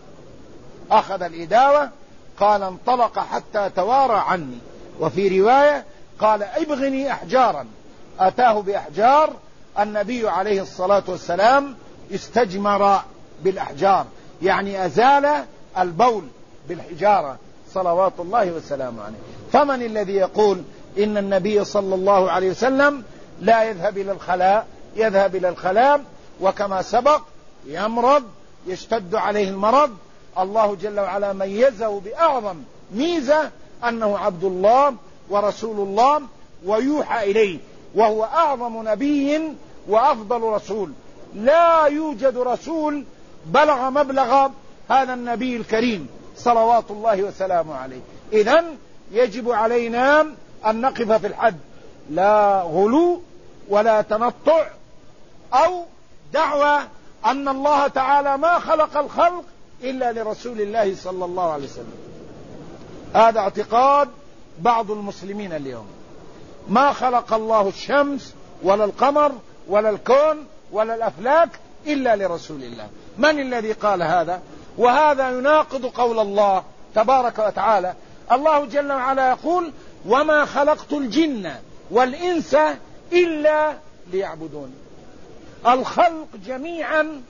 أخذ الإداوة. قال: انطلق حتى توارى عني. وفي رواية قال: ابغني أحجارا. أتاه بأحجار. النبي عليه الصلاة والسلام استجمر بالأحجار، يعني أزال البول بالحجارة صلوات الله وسلامه عليه. فمن الذي يقول إن النبي صلى الله عليه وسلم لا يذهب إلى الخلاء؟ يذهب إلى الخلاء، وكما سبق يمرض، يشتد عليه المرض. الله جل وعلا ميزه بأعظم ميزة أنه عبد الله ورسول الله ويوحى إليه، وهو أعظم نبي وأفضل رسول. لا يوجد رسول بلغ مبلغ هذا النبي الكريم صلوات الله وسلامه عليه. إذن يجب علينا أن نقف في الحد، لا غلو ولا تنطع أو دعوى أن الله تعالى ما خلق الخلق إلا لرسول الله صلى الله عليه وسلم. هذا اعتقاد بعض المسلمين اليوم. ما خلق الله الشمس ولا القمر ولا الكون ولا الأفلاك إلا لرسول الله. من الذي قال هذا؟ وهذا يناقض قول الله تبارك وتعالى. الله جل وعلا يقول: وما خلقت الجن والإنس إلا ليعبدون. الخلق جميعا،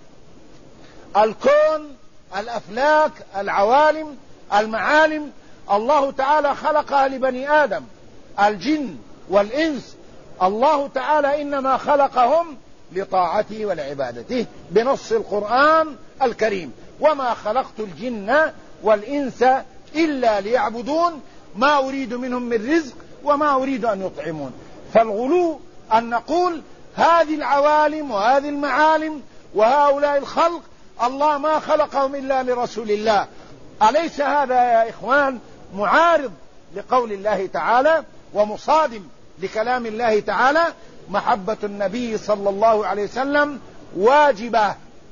الكون، الأفلاك، العوالم، المعالم، الله تعالى خلقها لبني آدم. الجن والإنس الله تعالى إنما خلقهم لطاعته ولعبادته بنص القرآن الكريم: وما خلقت الجن والإنس إلا ليعبدون ما أريد منهم من رزق وما أريد أن يطعمون. فالغلو أن نقول هذه العوالم وهذه المعالم وهؤلاء الخلق الله ما خلقهم إلا لرسول الله. أليس هذا يا إخوان معارض لقول الله تعالى ومصادم لكلام الله تعالى؟ محبة النبي صلى الله عليه وسلم واجبة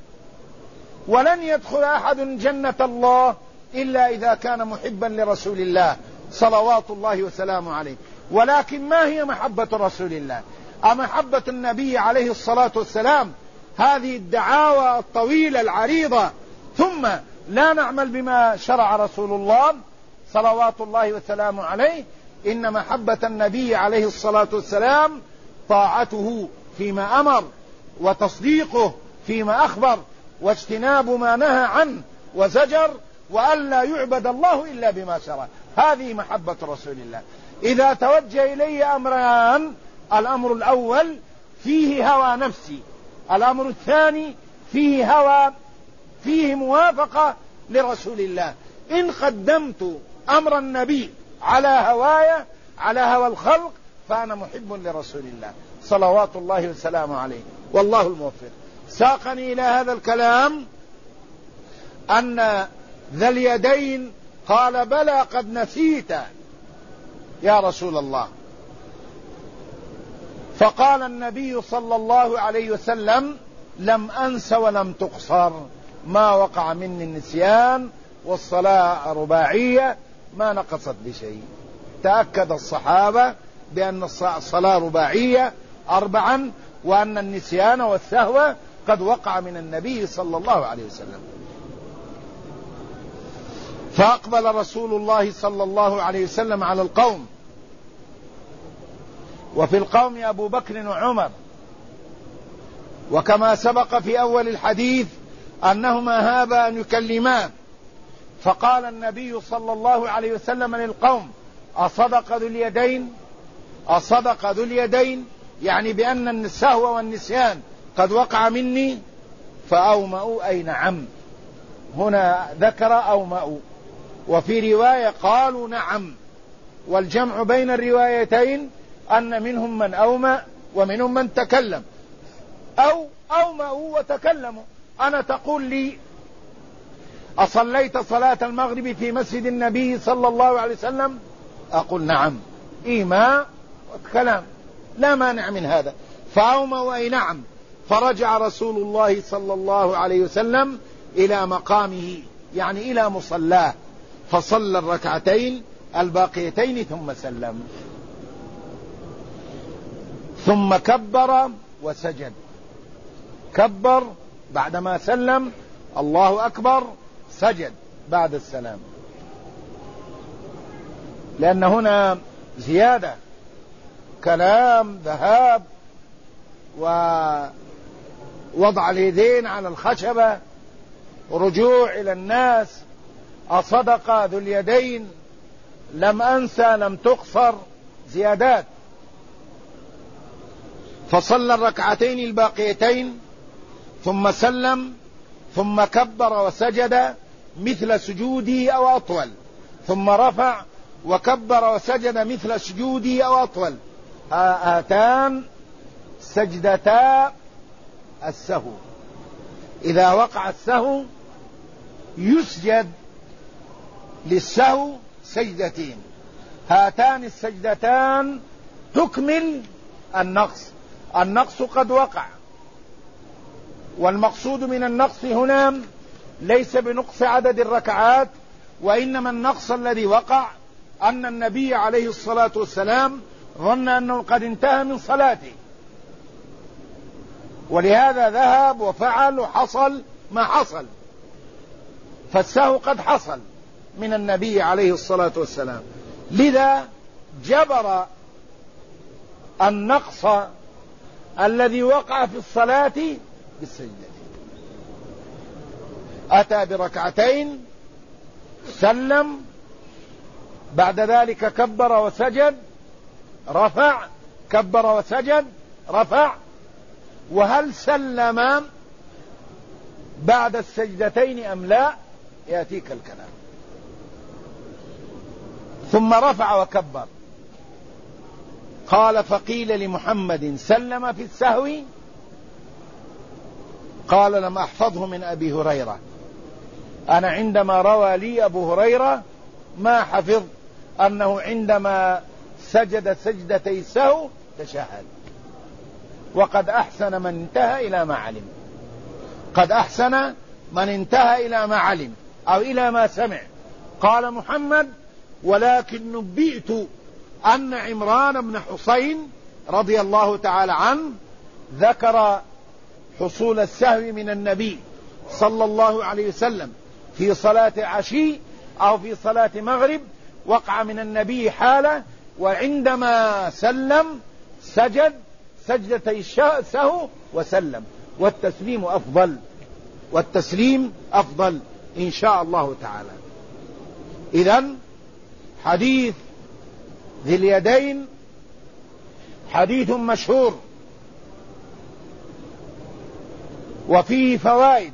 ولن يدخل أحد جنة الله إلا إذا كان محبا لرسول الله صلوات الله وسلامه عليه. ولكن ما هي محبة رسول الله؟ أمحبة النبي عليه الصلاة والسلام هذه الدعاوى الطويلة العريضة ثم لا نعمل بما شرع رسول الله صلوات الله وسلامه عليه؟ إن محبة النبي عليه الصلاة والسلام طاعته فيما أمر، وتصديقه فيما أخبر، واجتناب ما نهى عنه وزجر، وألا يعبد الله إلا بما شرع. هذه محبة رسول الله. إذا توجه إلي أمران: الأمر الأول فيه هوى نفسي، الأمر الثاني فيه موافقة لرسول الله. إن قدمت أمر النبي على هوايا، على هوى الخلق، فأنا محب لرسول الله صلوات الله وسلامه عليه، والله الموفق. ساقني إلى هذا الكلام أن ذا اليدين قال: بلى قد نسيت يا رسول الله. فقال النبي صلى الله عليه وسلم: لم أنس ولم تقصر، ما وقع مني النسيان، والصلاة رباعية ما نقصت بشيء. تأكد الصحابة بأن الصلاة رباعية 4، وأن النسيان والسهو قد وقع من النبي صلى الله عليه وسلم. فأقبل رسول الله صلى الله عليه وسلم على القوم، وفي القوم أبو بكر وعمر، وكما سبق في أول الحديث أنهما هابا أن يكلمان. فقال النبي صلى الله عليه وسلم للقوم: أصدق ذو اليدين؟ أصدق ذو اليدين، يعني بأن السهو والنسيان قد وقع مني؟ فأومأوا أي نعم. هنا ذكر أومأوا، وفي رواية قالوا نعم. والجمع بين الروايتين أن منهم من أومأ ومنهم من تكلم، أو أومأوا وتكلموا. أنا تقول لي: أصليت صلاة المغرب في مسجد النبي صلى الله عليه وسلم؟ أقول نعم، إيماء وكلام، لا مانع من هذا. فأومأوا أي نعم. فرجع رسول الله صلى الله عليه وسلم إلى مقامه، يعني إلى مصلاه، فصلى الركعتين الباقيتين ثم سلم، ثم كبر وسجد. كبر بعدما سلم، الله أكبر، سجد بعد السلام، لأن هنا زيادة، كلام، ذهاب، ووضع اليدين على الخشبة، رجوع إلى الناس. أصدق ذو اليدين، لم أنسى، لم تقصر، زيادات. فصلى الركعتين الباقيتين ثم سلم، ثم كبر وسجد مثل سجوده أو أطول، ثم رفع وكبر وسجد مثل سجوده أو أطول. هاتان سجدتا السهو. إذا وقع السهو يسجد للسهو سجدتين، هاتان السجدتان تكمل النقص. النقص قد وقع، والمقصود من النقص هنا ليس بنقص عدد الركعات، وإنما النقص الذي وقع أن النبي عليه الصلاة والسلام ظن أنه قد انتهى من صلاته، ولهذا ذهب وفعل وحصل ما حصل، فالسهو قد حصل من النبي عليه الصلاة والسلام. لذا جبر النقص الذي وقع في الصلاة بالسجدتين. أتى بركعتين، سلم، بعد ذلك كبر وسجد، رفع، كبر وسجد، رفع. وهل سلم بعد السجدتين أم لا؟ يأتيك الكلام. ثم رفع وكبر. قال: فقيل لمحمد: سلم في السهو؟ قال: لم أحفظه من أبي هريرة، أنا عندما روى لي أبو هريرة ما حفظ أنه عندما سجد سجدتي السهو تشهد. وقد أحسن من انتهى إلى ما علم، قد أحسن من انتهى إلى ما علم أو إلى ما سمع. قال محمد: ولكن نبئت أن عمران بن حسين رضي الله تعالى عنه ذكر حصول السهو من النبي صلى الله عليه وسلم في صلاة عشي أو في صلاة مغرب، وقع من النبي حالة، وعندما سلم سجد سجدتي السهو وسلم، والتسليم أفضل إن شاء الله تعالى. إذن حديث ذي اليدين حديث مشهور وفيه فوائد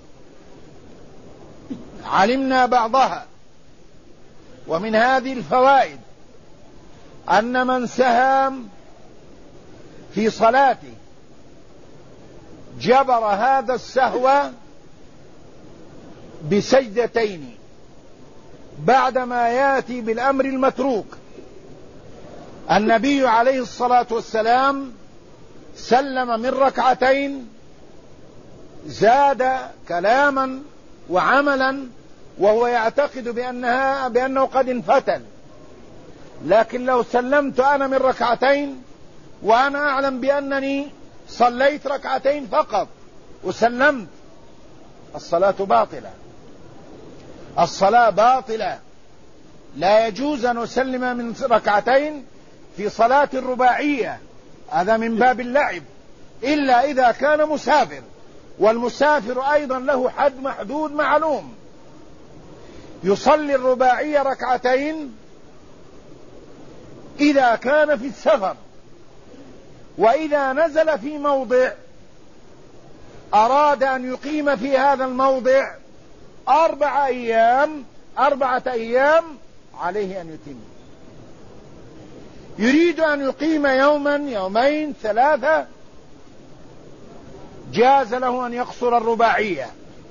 علمنا بعضها، ومن هذه الفوائد أن من سهم في صلاته جبر هذا السهو بسجدتين بعدما يأتي بالأمر المتروك. النبي عليه الصلاة والسلام سلم من ركعتين، زاد كلاما وعملا وهو يعتقد بأنه قد انفتل. لكن لو سلمت أنا من ركعتين وأنا أعلم بأنني صليت ركعتين فقط وسلمت، الصلاة باطلة، الصلاة باطلة. لا يجوز أن أسلم من ركعتين في صلاة الرباعية، هذا من باب اللعب، إلا إذا كان مسافر، والمسافر أيضا له حد محدود معلوم. يصلي الرباعية ركعتين إذا كان في السفر، وإذا نزل في موضع أراد أن يقيم في هذا الموضع 4 أيام عليه أن يتم. يريد أن يقيم يوما، يومين، 3، جاز له أن يقصر الرباعية.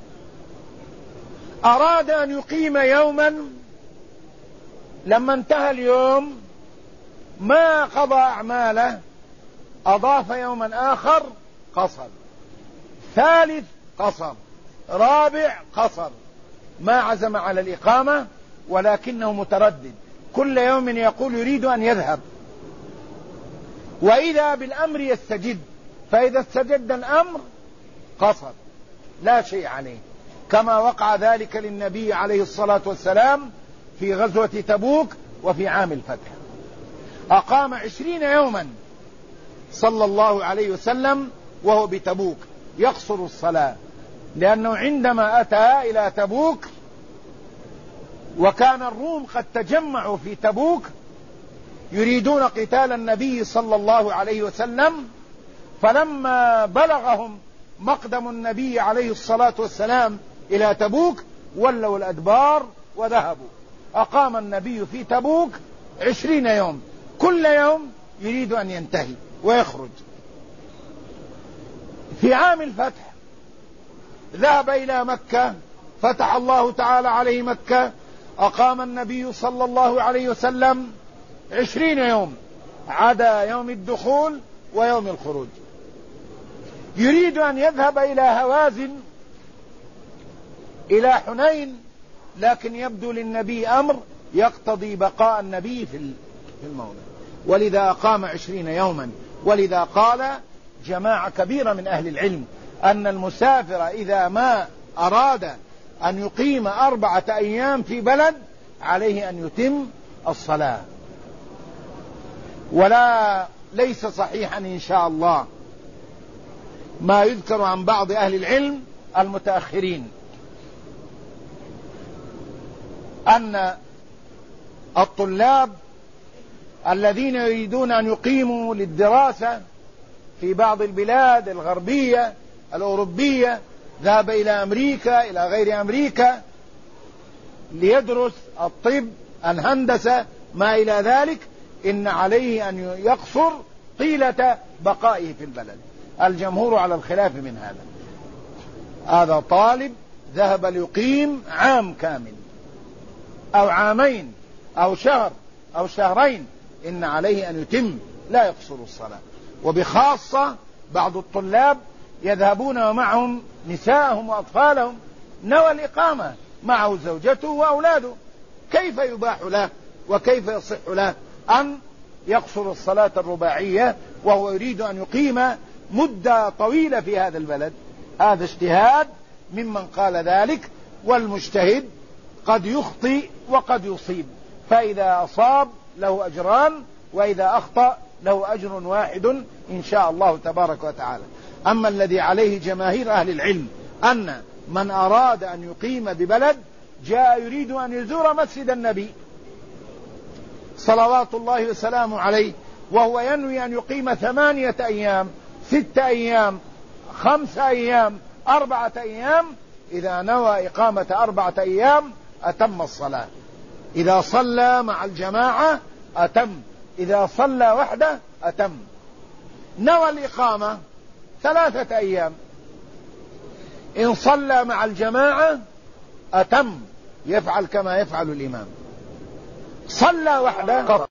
أراد أن يقيم يوما، لما انتهى اليوم ما قضى أعماله، أضاف يوما آخر قصر، 3 قصر، 4 قصر، ما عزم على الإقامة ولكنه متردد، كل يوم يقول يريد أن يذهب، وإذا بالأمر يستجد، فإذا استجد الأمر قصر لا شيء عليه، كما وقع ذلك للنبي عليه الصلاة والسلام في غزوة تبوك وفي عام الفتح. أقام 20 يوما صلى الله عليه وسلم وهو بتبوك يقصر الصلاة، لأنه عندما أتى إلى تبوك وكان الروم قد تجمعوا في تبوك يريدون قتال النبي صلى الله عليه وسلم، فلما بلغهم مقدم النبي عليه الصلاة والسلام إلى تبوك ولوا الأدبار وذهبوا. أقام النبي في تبوك 20 يوم، كل يوم يريد أن ينتهي ويخرج. في عام الفتح ذهب إلى مكة، فتح الله تعالى عليه مكة، أقام النبي صلى الله عليه وسلم 20 يوم عدا يوم الدخول ويوم الخروج. يريد أن يذهب إلى هوازن، إلى حنين، لكن يبدو للنبي أمر يقتضي بقاء النبي في الموضع، ولذا أقام 20 يوما. ولذا قال جماعة كبيرة من أهل العلم أن المسافر إذا ما أراد أن يقيم 4 أيام في بلد عليه أن يتم الصلاة. ليس صحيحا إن شاء الله ما يذكر عن بعض أهل العلم المتأخرين أن الطلاب الذين يريدون أن يقيموا للدراسة في بعض البلاد الغربية الأوروبية، ذهب إلى أمريكا إلى غير أمريكا ليدرس الطب، الهندسة، ما إلى ذلك، إن عليه أن يقصر طيلة بقائه في البلد. الجمهور على الخلاف من هذا طالب ذهب ليقيم عام كامل أو عامين أو شهر أو شهرين، إن عليه أن يتم لا يقصر الصلاة. وبخاصة بعض الطلاب يذهبون ومعهم نساءهم وأطفالهم نوى الإقامة، معه زوجته وأولاده، كيف يباح له وكيف يصح له أن يقصر الصلاة الرباعية وهو يريد أن يقيم مدة طويلة في هذا البلد؟ هذا اجتهاد ممن قال ذلك، والمجتهد قد يخطئ وقد يصيب، فإذا أصاب له أجران، وإذا أخطأ له أجر واحد إن شاء الله تبارك وتعالى. أما الذي عليه جماهير أهل العلم أن من أراد أن يقيم ببلد جاء يريد أن يزور مسجد النبي صلوات الله وسلامه عليه، وهو ينوي أن يقيم 8 أيام 6 أيام 5 أيام 4 أيام، إذا نوى إقامة 4 أيام أتم الصلاة، إذا صلى مع الجماعة أتم، إذا صلى وحده أتم. نوى الإقامة 3 أيام، إن صلى مع الجماعة أتم، يفعل كما يفعل الإمام. صلى وحده